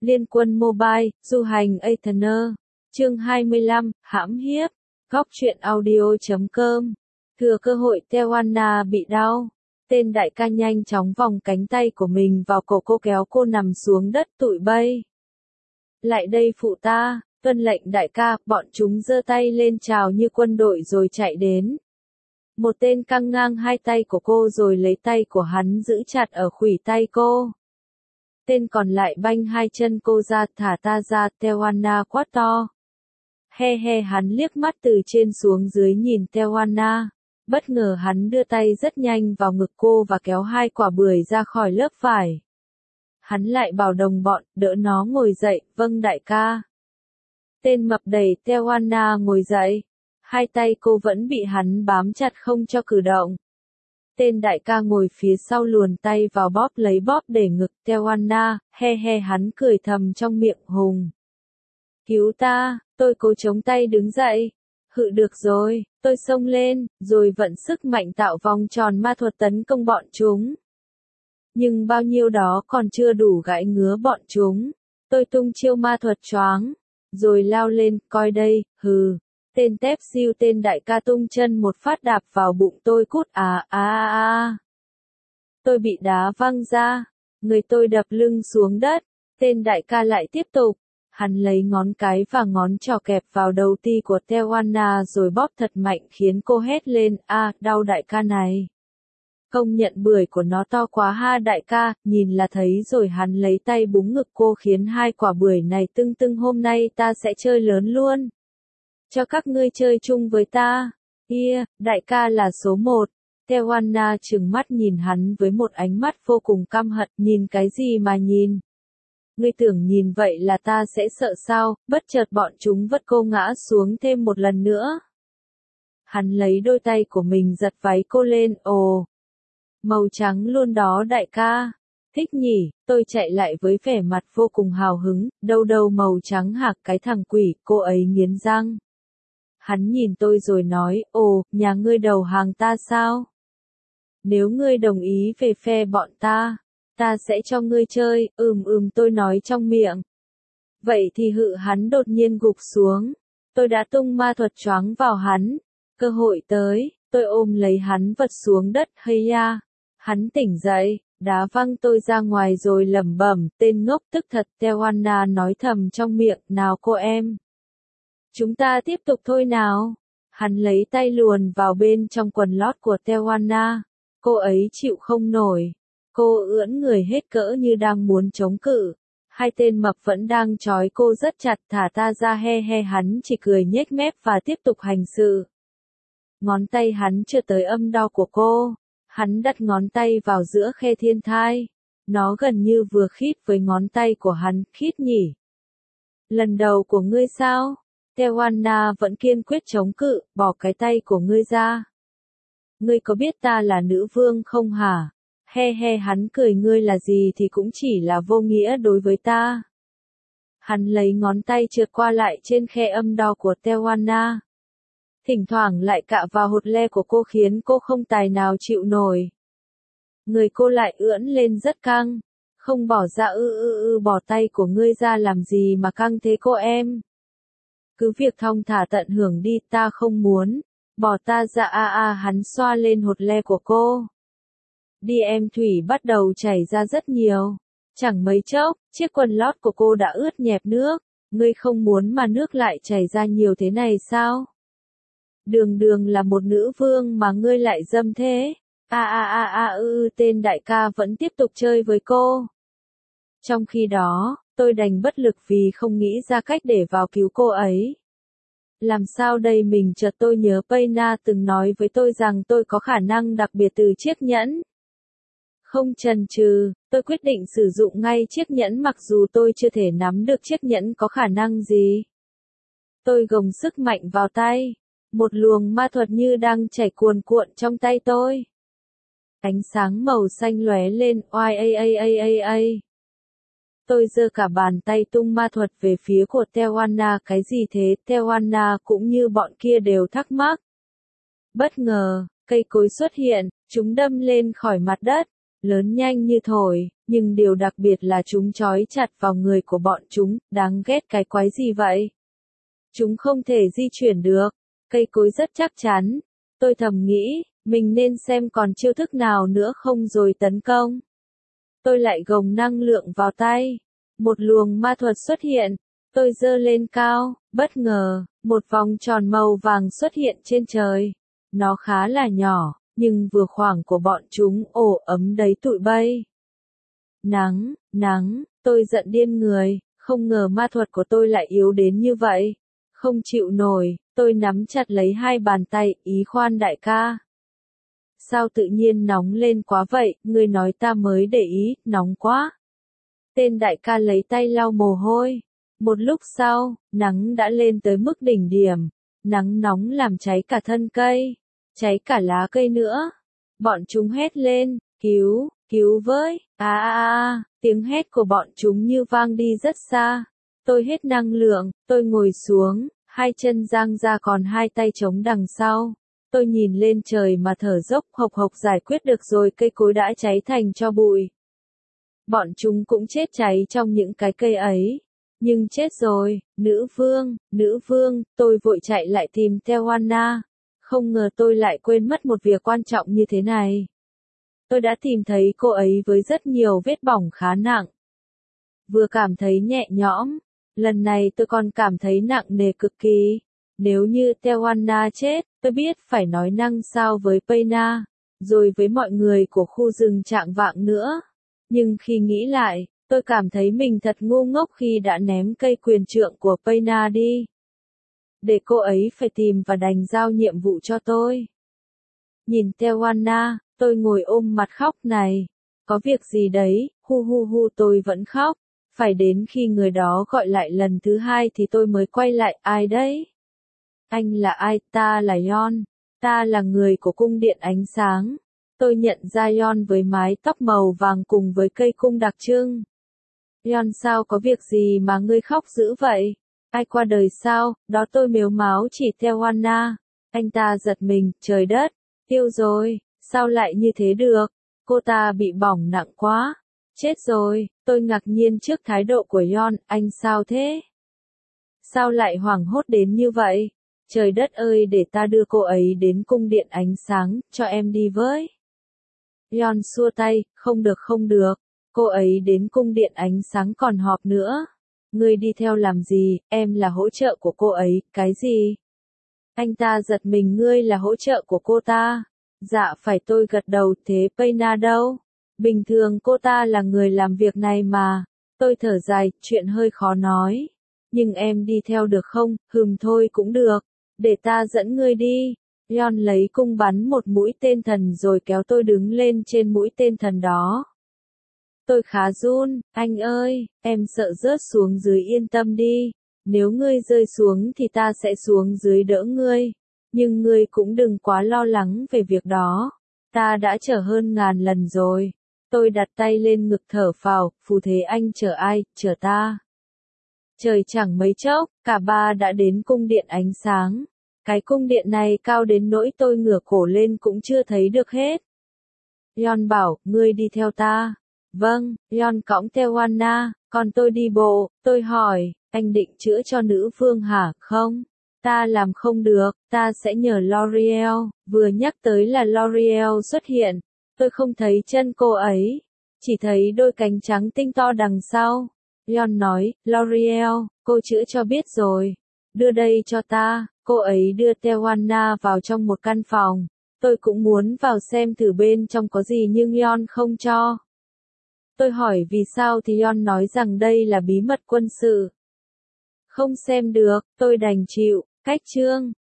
Liên quân Mobile, du hành Aetherner. Chương 25, hãm hiếp. Góc truyện audio.com. Thừa cơ hội Tewanna bị đau. Tên đại ca nhanh chóng vòng cánh tay của mình vào cổ cô kéo cô nằm xuống đất tụi bay. Lại đây phụ ta, tuân lệnh đại ca, bọn chúng giơ tay lên chào như quân đội rồi chạy đến. Một tên căng ngang hai tay của cô rồi lấy tay của hắn giữ chặt ở khuỷu tay cô. Tên còn lại banh hai chân cô ra, thả ta ra, Tewanna quát to. He he, hắn liếc mắt từ trên xuống dưới nhìn Tewanna. Bất ngờ hắn đưa tay rất nhanh vào ngực cô và kéo hai quả bưởi ra khỏi lớp vải. Hắn lại bảo đồng bọn, đỡ nó ngồi dậy, vâng đại ca. Tên mập đẩy Tewanna ngồi dậy. Hai tay cô vẫn bị hắn bám chặt không cho cử động. Tên đại ca ngồi phía sau luồn tay vào bóp lấy bóp để ngực Tewanna, he he hắn cười thầm trong miệng hùng. Cứu ta, tôi cố chống tay đứng dậy. Hự được rồi, tôi xông lên, rồi vận sức mạnh tạo vòng tròn ma thuật tấn công bọn chúng. Nhưng bao nhiêu đó còn chưa đủ gãi ngứa bọn chúng. Tôi tung chiêu ma thuật choáng, rồi lao lên, coi đây, hừ. Tên tép siêu tên đại ca tung chân một phát đạp vào bụng tôi cút Tôi bị đá văng ra, người tôi đập lưng xuống đất, tên đại ca lại tiếp tục. Hắn lấy ngón cái và ngón trỏ kẹp vào đầu ti của Tewanna rồi bóp thật mạnh khiến cô hét lên, đau đại ca này. Công nhận bưởi của nó to quá ha đại ca, nhìn là thấy rồi hắn lấy tay búng ngực cô khiến hai quả bưởi này tưng tưng hôm nay ta sẽ chơi lớn luôn. Cho các ngươi chơi chung với ta. Đại ca là số 1. Tewanna trừng mắt nhìn hắn với một ánh mắt vô cùng căm hận, nhìn cái gì mà nhìn. Ngươi tưởng nhìn vậy là ta sẽ sợ sao, bất chợt bọn chúng vất cô ngã xuống thêm một lần nữa. Hắn lấy đôi tay của mình giật váy cô lên, màu trắng luôn đó đại ca. Thích nhỉ, tôi chạy lại với vẻ mặt vô cùng hào hứng, đâu màu trắng hạc cái thằng quỷ, cô ấy nghiến răng. Hắn nhìn tôi rồi nói, nhà ngươi đầu hàng ta sao? Nếu ngươi đồng ý về phe bọn ta sẽ cho ngươi chơi, tôi nói trong miệng. Vậy thì hự hắn đột nhiên gục xuống. Tôi đã tung ma thuật choáng vào hắn. Cơ hội tới, tôi ôm lấy hắn vật xuống đất, Hắn tỉnh dậy, đá văng tôi ra ngoài rồi lẩm bẩm, tên ngốc tức thật, Tewanna nói thầm trong miệng, nào cô em. Chúng ta tiếp tục thôi nào. Hắn lấy tay luồn vào bên trong quần lót của Tewanna. Cô ấy chịu không nổi. Cô ưỡn người hết cỡ như đang muốn chống cự. Hai tên mập vẫn đang trói cô rất chặt, thả ta ra he he hắn chỉ cười nhếch mép và tiếp tục hành sự. Ngón tay hắn chưa tới âm đau của cô. Hắn đặt ngón tay vào giữa khe thiên thai. Nó gần như vừa khít với ngón tay của hắn, khít nhỉ. Lần đầu của ngươi sao? Tewanna vẫn kiên quyết chống cự, bỏ cái tay của ngươi ra. Ngươi có biết ta là nữ vương không hả? He he hắn cười ngươi là gì thì cũng chỉ là vô nghĩa đối với ta. Hắn lấy ngón tay trượt qua lại trên khe âm đau của Tewanna. Thỉnh thoảng lại cạ vào hột le của cô khiến cô không tài nào chịu nổi. Người cô lại ưỡn lên rất căng. Không bỏ ra bỏ tay của ngươi ra làm gì mà căng thế cô em. Cứ việc thong thả tận hưởng đi, ta không muốn. Bỏ ta ra hắn xoa lên hột le của cô. Đi em thủy bắt đầu chảy ra rất nhiều. Chẳng mấy chốc, chiếc quần lót của cô đã ướt nhẹp nước. Ngươi không muốn mà nước lại chảy ra nhiều thế này sao? Đường là một nữ vương mà ngươi lại dâm thế. Tên đại ca vẫn tiếp tục chơi với cô. Trong khi đó, tôi đành bất lực vì không nghĩ ra cách để vào cứu cô ấy. Làm sao đây mình chợt tôi nhớ Payna từng nói với tôi rằng tôi có khả năng đặc biệt từ chiếc nhẫn. Không chần chừ, tôi quyết định sử dụng ngay chiếc nhẫn mặc dù tôi chưa thể nắm được chiếc nhẫn có khả năng gì. Tôi gồng sức mạnh vào tay. Một luồng ma thuật như đang chảy cuồn cuộn trong tay tôi. Ánh sáng màu xanh lóe lên, Tôi giơ cả bàn tay tung ma thuật về phía của Tewanna. Cái gì thế? Tewanna cũng như bọn kia đều thắc mắc. Bất ngờ, cây cối xuất hiện, chúng đâm lên khỏi mặt đất. lớn nhanh như thổi, nhưng điều đặc biệt là chúng trói chặt vào người của bọn chúng, đáng ghét cái quái gì vậy? Chúng không thể di chuyển được, cây cối rất chắc chắn. Tôi thầm nghĩ, mình nên xem còn chiêu thức nào nữa không rồi tấn công. Tôi lại gồng năng lượng vào tay. Một luồng ma thuật xuất hiện. Tôi giơ lên cao, bất ngờ, một vòng tròn màu vàng xuất hiện trên trời. Nó khá là nhỏ, nhưng vừa khoảng của bọn chúng ổ ấm đầy tụi bay. Nắng, tôi giận điên người, không ngờ ma thuật của tôi lại yếu đến như vậy. Không chịu nổi, tôi nắm chặt lấy hai bàn tay, ý khoan đại ca. Sao tự nhiên nóng lên quá vậy, ngươi nói ta mới để ý, nóng quá. Tên đại ca lấy tay lau mồ hôi. Một lúc sau, nắng đã lên tới mức đỉnh điểm. Nắng nóng làm cháy cả thân cây, cháy cả lá cây nữa. Bọn chúng hét lên, cứu với, tiếng hét của bọn chúng như vang đi rất xa. Tôi hết năng lượng, tôi ngồi xuống, hai chân dang ra còn hai tay chống đằng sau. Tôi nhìn lên trời mà thở dốc, hộc giải quyết được rồi, cây cối đã cháy thành tro bụi. Bọn chúng cũng chết cháy trong những cái cây ấy. Nhưng chết rồi, nữ vương, tôi vội chạy lại tìm Tewana. Không ngờ tôi lại quên mất một việc quan trọng như thế này. Tôi đã tìm thấy cô ấy với rất nhiều vết bỏng khá nặng. Vừa cảm thấy nhẹ nhõm, lần này tôi còn cảm thấy nặng nề cực kỳ. Nếu như Tewana chết, tôi biết phải nói năng sao với Payna, rồi với mọi người của khu rừng Trạng Vạng nữa. Nhưng khi nghĩ lại, tôi cảm thấy mình thật ngu ngốc khi đã ném cây quyền trượng của Payna đi. Để cô ấy phải tìm và đành giao nhiệm vụ cho tôi. Nhìn Tewana, tôi ngồi ôm mặt khóc này. Có việc gì đấy, hu tôi vẫn khóc. Phải đến khi người đó gọi lại lần thứ hai thì tôi mới quay lại, ai đấy? Anh là ai? Ta là Yon. Ta là người của cung điện ánh sáng. Tôi nhận ra Yon với mái tóc màu vàng cùng với cây cung đặc trưng. Yon, sao có việc gì mà ngươi khóc dữ vậy? Ai qua đời sao? Đó tôi mếu máo chỉ Tewana. Anh ta giật mình, trời đất, tiêu rồi, sao lại như thế được? Cô ta bị bỏng nặng quá. Chết rồi, tôi ngạc nhiên trước thái độ của Yon, anh sao thế? Sao lại hoảng hốt đến như vậy? Trời đất ơi, để ta đưa cô ấy đến cung điện ánh sáng, cho em đi với. Yon xua tay, không được, cô ấy đến cung điện ánh sáng còn họp nữa. Ngươi đi theo làm gì, em là hỗ trợ của cô ấy, cái gì? Anh ta giật mình, ngươi là hỗ trợ của cô ta. Dạ phải, tôi gật đầu, thế Payna đâu? Bình thường cô ta là người làm việc này mà. Tôi thở dài, chuyện hơi khó nói. Nhưng em đi theo được không? Thôi cũng được. Để ta dẫn ngươi đi. Yon lấy cung bắn một mũi tên thần rồi kéo tôi đứng lên trên mũi tên thần đó. Tôi khá run, anh ơi, em sợ rớt xuống dưới, yên tâm đi. Nếu ngươi rơi xuống thì ta sẽ xuống dưới đỡ ngươi. Nhưng ngươi cũng đừng quá lo lắng về việc đó. Ta đã chở hơn 1000 lần rồi. Tôi đặt tay lên ngực thở phào, phù thế anh chở ai, chở ta. Trời chẳng mấy chốc, cả ba đã đến cung điện ánh sáng. Cái cung điện này cao đến nỗi tôi ngửa cổ lên cũng chưa thấy được hết. Yon bảo, ngươi đi theo ta. Vâng, Yon cõng Tewana, còn tôi đi bộ. Tôi hỏi, anh định chữa cho nữ vương hả? Không, ta làm không được, ta sẽ nhờ L'Oreal. Vừa nhắc tới là L'Oreal xuất hiện, tôi không thấy chân cô ấy, chỉ thấy đôi cánh trắng tinh to đằng sau. Yon nói, L'Oreal, cô chữa cho biết rồi. Đưa đây cho ta. Cô ấy đưa Tewana vào trong một căn phòng. Tôi cũng muốn vào xem thử bên trong có gì nhưng Yon không cho. Tôi hỏi vì sao thì Yon nói rằng đây là bí mật quân sự. Không xem được, tôi đành chịu. Cách chương